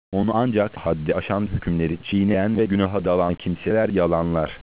Onu ancak haddi aşan hükümleri çiğneyen ve günaha dalan kimseler yalanlar.